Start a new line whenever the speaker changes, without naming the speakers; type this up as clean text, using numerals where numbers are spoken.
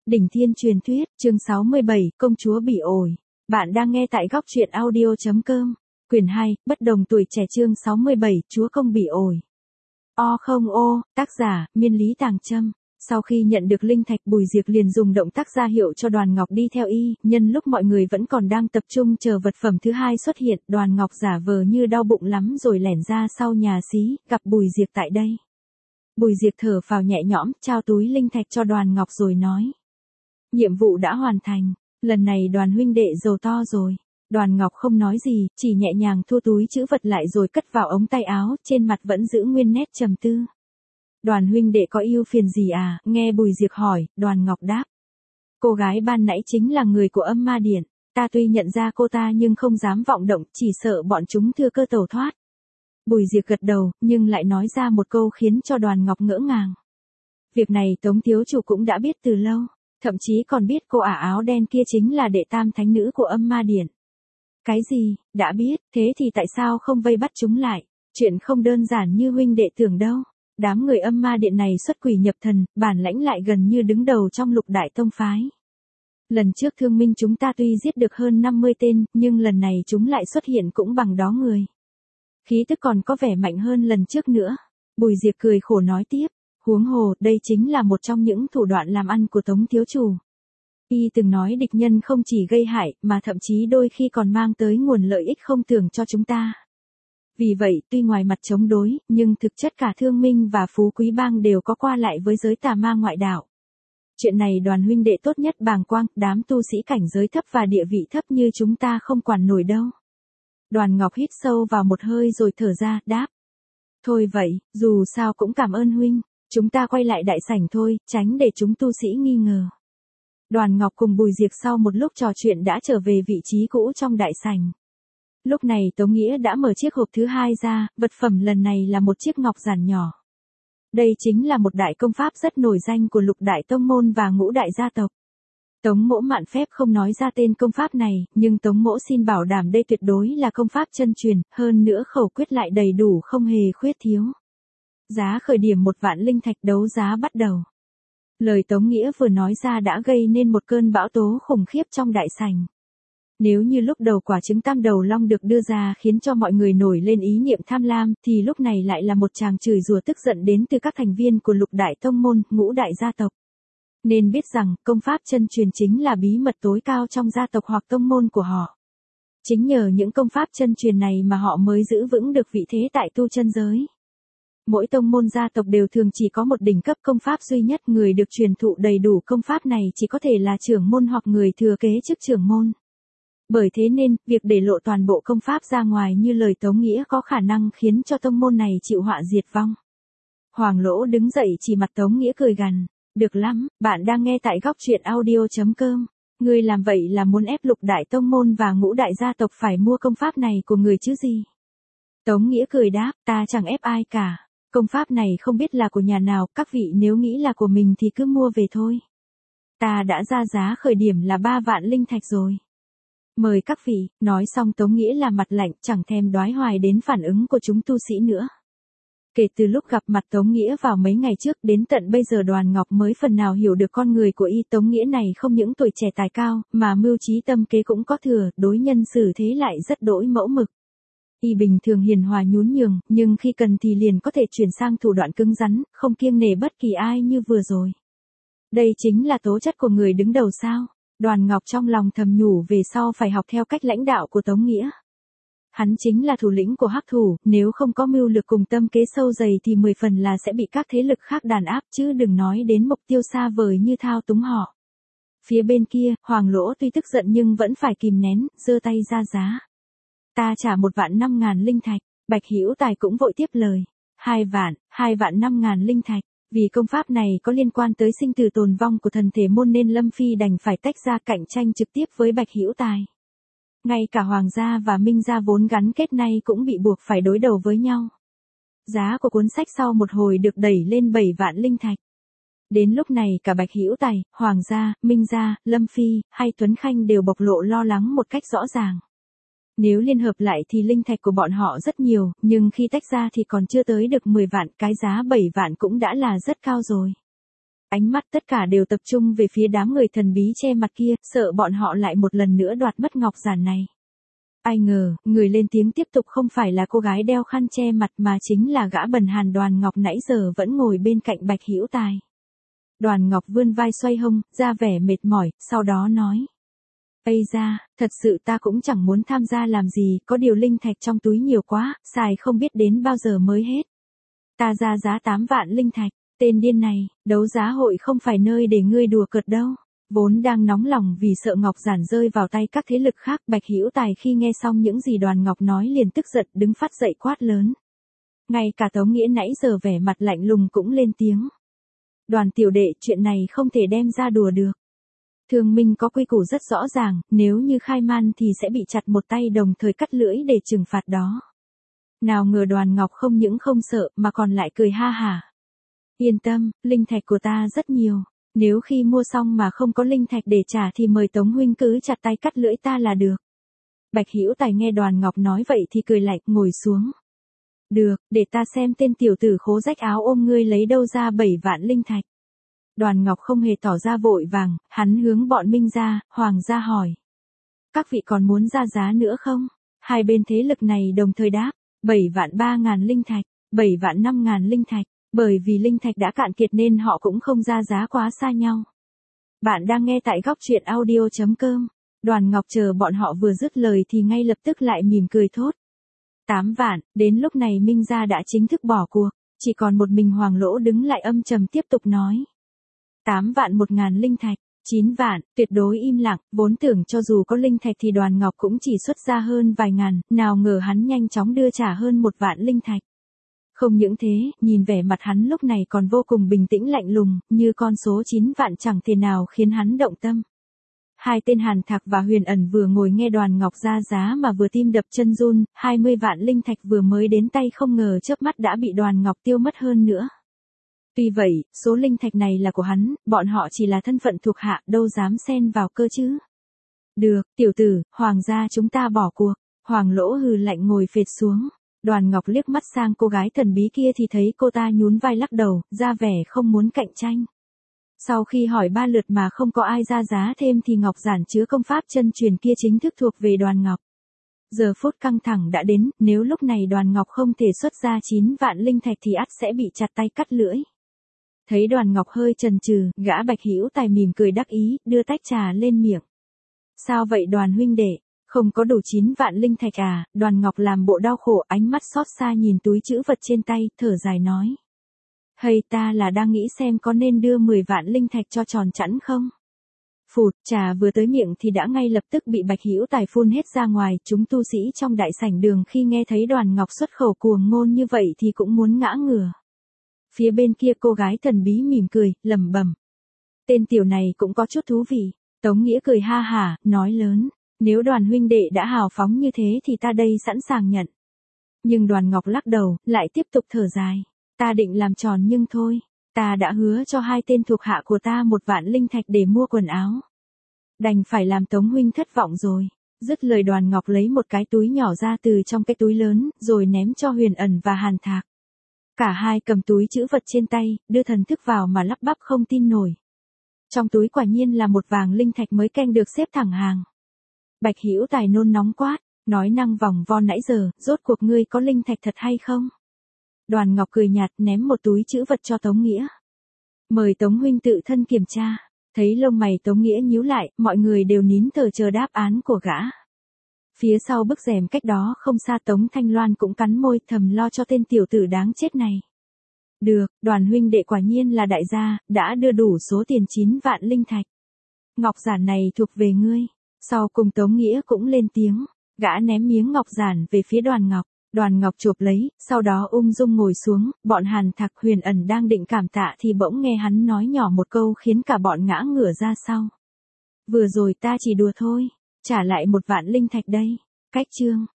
Đỉnh Thiên truyền thuyết, chương 67, công chúa bị ổi. Bạn đang nghe tại góc truyện audio.com. Quyển 2, bất đồng tuổi trẻ chương 67, chúa công bị ổi. Tác giả, Miên Lý Tàng Trâm. Sau khi nhận được linh thạch, Bùi Diệc liền dùng động tác ra hiệu cho Đoàn Ngọc đi theo y, nhân lúc mọi người vẫn còn đang tập trung chờ vật phẩm thứ hai xuất hiện, Đoàn Ngọc giả vờ như đau bụng lắm rồi lẻn ra sau nhà xí, gặp Bùi Diệc tại đây. Bùi Diệc thở phào nhẹ nhõm, trao túi linh thạch cho Đoàn Ngọc rồi nói. Nhiệm vụ đã hoàn thành, lần này Đoàn huynh đệ giàu to rồi. Đoàn Ngọc không nói gì, chỉ nhẹ nhàng thu túi trữ vật lại rồi cất vào ống tay áo, trên mặt vẫn giữ nguyên nét trầm tư. Đoàn huynh đệ có ưu phiền gì à, nghe Bùi Diệc hỏi, Đoàn Ngọc đáp. Cô gái ban nãy chính là người của Âm Ma Điện, ta tuy nhận ra cô ta nhưng không dám vọng động, chỉ sợ bọn chúng thừa cơ tẩu thoát. Bùi Diệc gật đầu, nhưng lại nói ra một câu khiến cho Đoàn Ngọc ngỡ ngàng. Việc này Tống thiếu chủ cũng đã biết từ lâu, thậm chí còn biết cô ả áo đen kia chính là đệ tam thánh nữ của Âm Ma Điện. Cái gì, đã biết, thế thì tại sao không vây bắt chúng lại? Chuyện không đơn giản như huynh đệ tưởng đâu. Đám người Âm Ma Điện này xuất quỷ nhập thần, bản lãnh lại gần như đứng đầu trong Lục Đại Tông phái. Lần trước Thương Minh chúng ta tuy giết được hơn 50 tên, nhưng lần này chúng lại xuất hiện cũng bằng đó người. Khí tức còn có vẻ mạnh hơn lần trước nữa. Bùi Diệc cười khổ nói tiếp, huống hồ, đây chính là một trong những thủ đoạn làm ăn của Tống thiếu chủ. Y từng nói địch nhân không chỉ gây hại, mà thậm chí đôi khi còn mang tới nguồn lợi ích không tưởng cho chúng ta. Vì vậy, tuy ngoài mặt chống đối, nhưng thực chất cả Thương Minh và Phú Quý Bang đều có qua lại với giới tà ma ngoại đạo. Chuyện này Đoàn huynh đệ tốt nhất bàng quang, đám tu sĩ cảnh giới thấp và địa vị thấp như chúng ta không quản nổi đâu. Đoàn Ngọc hít sâu vào một hơi rồi thở ra, đáp. Thôi vậy, dù sao cũng cảm ơn huynh, chúng ta quay lại đại sảnh thôi, tránh để chúng tu sĩ nghi ngờ. Đoàn Ngọc cùng Bùi Diệc sau một lúc trò chuyện đã trở về vị trí cũ trong đại sảnh. Lúc này Tống Nghĩa đã mở chiếc hộp thứ hai ra, vật phẩm lần này là một chiếc ngọc giản nhỏ. Đây chính là một đại công pháp rất nổi danh của Lục Đại Tông môn và Ngũ Đại gia tộc. Tống Mỗ mạn phép không nói ra tên công pháp này, nhưng Tống Mỗ xin bảo đảm đây tuyệt đối là công pháp chân truyền, hơn nữa khẩu quyết lại đầy đủ không hề khuyết thiếu. Giá khởi điểm 1 vạn linh thạch, đấu giá bắt đầu. Lời Tống Nghĩa vừa nói ra đã gây nên một cơn bão tố khủng khiếp trong đại sảnh. Nếu như lúc đầu quả trứng tam đầu long được đưa ra khiến cho mọi người nổi lên ý niệm tham lam, thì lúc này lại là một tràng chửi rủa tức giận đến từ các thành viên của Lục Đại Tông môn, Ngũ Đại gia tộc. Nên biết rằng, công pháp chân truyền chính là bí mật tối cao trong gia tộc hoặc tông môn của họ. Chính nhờ những công pháp chân truyền này mà họ mới giữ vững được vị thế tại tu chân giới. Mỗi tông môn gia tộc đều thường chỉ có một đỉnh cấp công pháp duy nhất, người được truyền thụ đầy đủ công pháp này chỉ có thể là trưởng môn hoặc người thừa kế chức trưởng môn. Bởi thế nên, việc để lộ toàn bộ công pháp ra ngoài như lời Tống Nghĩa có khả năng khiến cho tông môn này chịu họa diệt vong. Hoàng Lỗ đứng dậy chỉ mặt Tống Nghĩa cười gằn, được lắm, bạn đang nghe tại góc truyện audio.com. Ngươi làm vậy là muốn ép Lục Đại Tông môn và Ngũ Đại gia tộc phải mua công pháp này của người chứ gì? Tống Nghĩa cười đáp, ta chẳng ép ai cả. Công pháp này không biết là của nhà nào, các vị nếu nghĩ là của mình thì cứ mua về thôi. Ta đã ra giá khởi điểm là 3 vạn linh thạch rồi. Mời các vị, nói xong Tống Nghĩa là mặt lạnh, chẳng thèm đoái hoài đến phản ứng của chúng tu sĩ nữa. Kể từ lúc gặp mặt Tống Nghĩa vào mấy ngày trước đến tận bây giờ Đoàn Ngọc mới phần nào hiểu được con người của y. Tống Nghĩa này không những tuổi trẻ tài cao, mà mưu trí tâm kế cũng có thừa, đối nhân xử thế lại rất đỗi mẫu mực. Y bình thường hiền hòa nhún nhường, nhưng khi cần thì liền có thể chuyển sang thủ đoạn cứng rắn, không kiêng nể bất kỳ ai như vừa rồi. Đây chính là tố chất của người đứng đầu sao? Đoàn Ngọc trong lòng thầm nhủ về sau phải học theo cách lãnh đạo của Tống Nghĩa. Hắn chính là thủ lĩnh của hắc thủ, nếu không có mưu lược cùng tâm kế sâu dày thì 10 phần là sẽ bị các thế lực khác đàn áp, chứ đừng nói đến mục tiêu xa vời như thao túng họ. Phía bên kia, Hoàng Lỗ tuy tức giận nhưng vẫn phải kìm nén, giơ tay ra giá. Ta trả 1.500.000 linh thạch. Bạch Hữu Tài cũng vội tiếp lời. 2 vạn 5.000 linh thạch. Vì công pháp này có liên quan tới sinh tử tồn vong của thần thể môn nên Lâm Phi đành phải tách ra cạnh tranh trực tiếp với Bạch Hữu Tài. Ngay cả Hoàng gia và Minh gia vốn gắn kết nay cũng bị buộc phải đối đầu với nhau. Giá của cuốn sách sau một hồi được đẩy lên 7 vạn linh thạch. Đến lúc này cả Bạch Hữu Tài, Hoàng gia, Minh gia, Lâm Phi, hay Tuấn Khanh đều bộc lộ lo lắng một cách rõ ràng. Nếu liên hợp lại thì linh thạch của bọn họ rất nhiều, nhưng khi tách ra thì còn chưa tới được 10 vạn, cái giá 7 vạn cũng đã là rất cao rồi. Ánh mắt tất cả đều tập trung về phía đám người thần bí che mặt kia, sợ bọn họ lại một lần nữa đoạt mất ngọc giản này. Ai ngờ, người lên tiếng tiếp tục không phải là cô gái đeo khăn che mặt mà chính là gã bần hàn Đoàn Ngọc nãy giờ vẫn ngồi bên cạnh Bạch Hữu Tài. Đoàn Ngọc vươn vai xoay hông, ra vẻ mệt mỏi, sau đó nói. Ây da, thật sự ta cũng chẳng muốn tham gia làm gì, có điều linh thạch trong túi nhiều quá, xài không biết đến bao giờ mới hết. Ta ra giá 8 vạn linh thạch, tên điên này, đấu giá hội không phải nơi để ngươi đùa cợt đâu. Vốn đang nóng lòng vì sợ ngọc giản rơi vào tay các thế lực khác, Bạch Hữu Tài khi nghe xong những gì Đoàn Ngọc nói liền tức giận đứng phát dậy quát lớn. Ngay cả Tống Nghĩa nãy giờ vẻ mặt lạnh lùng cũng lên tiếng. Đoàn tiểu đệ, chuyện này không thể đem ra đùa được. Thương minh có quy củ rất rõ ràng, nếu như khai man thì sẽ bị chặt một tay đồng thời cắt lưỡi để trừng phạt đó. Nào ngờ Đoàn Ngọc không những không sợ mà còn lại cười ha hả. Yên tâm, linh thạch của ta rất nhiều. Nếu khi mua xong mà không có linh thạch để trả thì mời Tống huynh cứ chặt tay cắt lưỡi ta là được. Bạch Hữu Tài nghe Đoàn Ngọc nói vậy thì cười lạnh, ngồi xuống. Được, để ta xem tên tiểu tử khố rách áo ôm ngươi lấy đâu ra 7 vạn linh thạch. Đoàn Ngọc không hề tỏ ra vội vàng, hắn hướng bọn Minh gia, Hoàng gia hỏi. Các vị còn muốn ra giá nữa không? Hai bên thế lực này đồng thời đáp, 7 vạn 3.000 linh thạch, 7 vạn 5.000 linh thạch. Bởi vì linh thạch đã cạn kiệt nên họ cũng không ra giá quá xa nhau. Bạn đang nghe tại góc truyện audio.com. Đoàn Ngọc chờ bọn họ vừa dứt lời thì ngay lập tức lại mỉm cười thốt. 8 vạn, đến lúc này Minh gia đã chính thức bỏ cuộc, chỉ còn một mình Hoàng Lỗ đứng lại âm trầm tiếp tục nói. 8 vạn 1.000 linh thạch, 9 vạn, tuyệt đối im lặng, vốn tưởng cho dù có linh thạch thì Đoàn Ngọc cũng chỉ xuất ra hơn vài ngàn, nào ngờ hắn nhanh chóng đưa trả hơn 1 vạn linh thạch. Không những thế, nhìn vẻ mặt hắn lúc này còn vô cùng bình tĩnh lạnh lùng, như con số 9 vạn chẳng thể nào khiến hắn động tâm. Hai tên Hàn Thạc và Huyền Ẩn vừa ngồi nghe Đoàn Ngọc ra giá mà vừa tim đập chân run, 20 vạn linh thạch vừa mới đến tay không ngờ chớp mắt đã bị Đoàn Ngọc tiêu mất hơn nữa. Tuy vậy, số linh thạch này là của hắn, bọn họ chỉ là thân phận thuộc hạ, đâu dám xen vào cơ chứ. Được, tiểu tử, Hoàng gia chúng ta bỏ cuộc. Hoàng Lỗ hừ lạnh ngồi phệt xuống. Đoàn Ngọc liếc mắt sang cô gái thần bí kia thì thấy cô ta nhún vai lắc đầu, ra vẻ không muốn cạnh tranh. Sau khi hỏi 3 lượt mà không có ai ra giá thêm thì ngọc giản chứa công pháp chân truyền kia chính thức thuộc về Đoàn Ngọc. Giờ phút căng thẳng đã đến, nếu lúc này Đoàn Ngọc không thể xuất ra 9 vạn linh thạch thì ắt sẽ bị chặt tay cắt lưỡi. Thấy Đoàn Ngọc hơi chần chừ, gã Bạch Hữu Tài mỉm cười đắc ý, đưa tách trà lên miệng. Sao vậy Đoàn huynh đệ? Không có đủ 9 vạn linh thạch à? Đoàn Ngọc làm bộ đau khổ, ánh mắt xót xa nhìn túi trữ vật trên tay, thở dài nói. Hay ta là đang nghĩ xem có nên đưa 10 vạn linh thạch cho tròn chẵn không? Phụt, trà vừa tới miệng thì đã ngay lập tức bị Bạch Hữu Tài phun hết ra ngoài, chúng tu sĩ trong đại sảnh đường khi nghe thấy Đoàn Ngọc xuất khẩu cuồng ngôn như vậy thì cũng muốn ngã ngửa. Phía bên kia cô gái thần bí mỉm cười, lẩm bẩm. Tên tiểu này cũng có chút thú vị. Tống Nghĩa cười ha hả, nói lớn. Nếu Đoàn huynh đệ đã hào phóng như thế thì ta đây sẵn sàng nhận. Nhưng Đoàn Ngọc lắc đầu, lại tiếp tục thở dài. Ta định làm tròn nhưng thôi. Ta đã hứa cho 2 tên thuộc hạ của ta 1 vạn linh thạch để mua quần áo. Đành phải làm Tống huynh thất vọng rồi. Dứt lời Đoàn Ngọc lấy một cái túi nhỏ ra từ trong cái túi lớn, rồi ném cho Huyền Ẩn và Hàn Thạc. Cả hai cầm túi trữ vật trên tay, đưa thần thức vào mà lắp bắp không tin nổi. Trong túi quả nhiên là một vàng linh thạch mới canh được xếp thẳng hàng. Bạch Hữu Tài nôn nóng quát, nói năng vòng vo nãy giờ, rốt cuộc ngươi có linh thạch thật hay không? Đoàn Ngọc cười nhạt ném một túi trữ vật cho Tống Nghĩa. Mời Tống huynh tự thân kiểm tra. Thấy lông mày Tống Nghĩa nhíu lại, mọi người đều nín thở chờ đáp án của gã. Phía sau bức rèm cách đó không xa Tống Thanh Loan cũng cắn môi thầm lo cho tên tiểu tử đáng chết này. Được, Đoàn huynh đệ quả nhiên là đại gia, đã đưa đủ số tiền 9 vạn linh thạch. Ngọc giản này thuộc về ngươi. Sau cùng Tống Nghĩa cũng lên tiếng, gã ném miếng ngọc giản về phía Đoàn Ngọc. Đoàn Ngọc chộp lấy, sau đó ung dung ngồi xuống, bọn Hàn Thạc Huyền Ẩn đang định cảm tạ thì bỗng nghe hắn nói nhỏ một câu khiến cả bọn ngã ngửa ra sau. Vừa rồi ta chỉ đùa thôi, trả lại 1 vạn linh thạch đây. Cách chương.